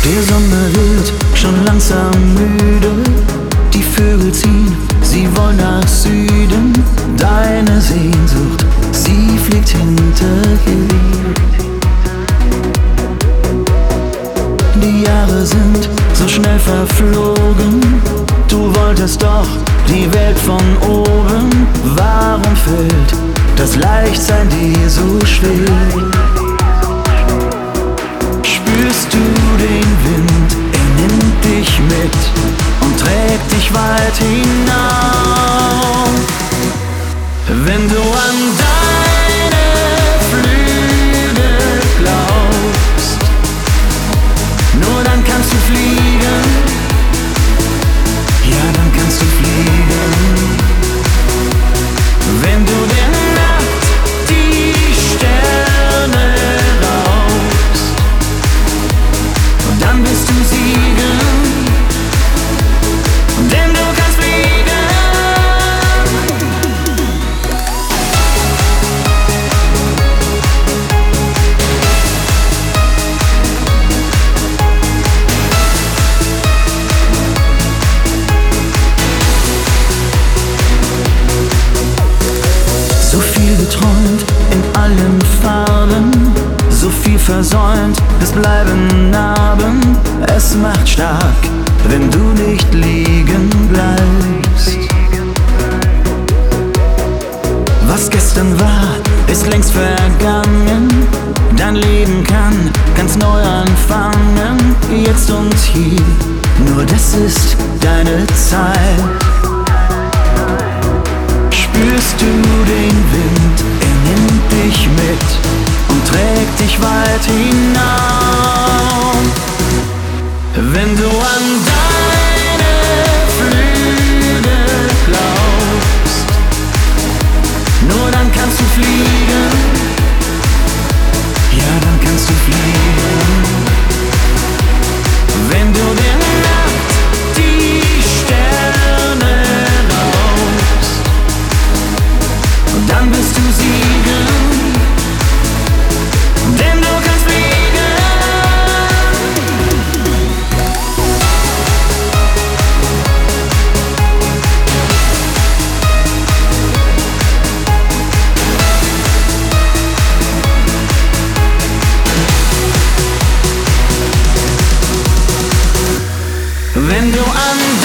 Der Sommer wird schon langsam müde, die Vögel ziehen, sie wollen nach Süden. Deine Sehnsucht, sie fliegt hinterher. Die Jahre sind so schnell verflogen, du wolltest doch die Welt von oben. Warum fällt das Leichtsein dir so schwer? Spürst du den Wind, er nimmt dich mit und trägt dich weit hinauf. Wenn du an deine Flügel glaubst, nur dann kannst du fliegen, ja dann kannst du fliegen. Wenn du der Nacht die Sterne raubst, dann bist du Sieger, denn du kannst fliegen. So viel geträumt in allen Farben, so viel versäumt, es bleiben Narben. Es macht stark, wenn du nicht liegen bleibst. Was gestern war, ist längst vergangen. Dein Leben kann ganz neu anfangen, jetzt und hier. Nur das ist deine Zeit. Spürst du den Wind, er nimmt dich mit und trägt dich weit hinauf. Wenn du an deine Flügel glaubst, nur dann kannst du fliegen, ja dann kannst du fliegen. Wenn du der Nacht die Sterne raubst, dann bist du Sieger, denn du kannst fliegen. Wenn du an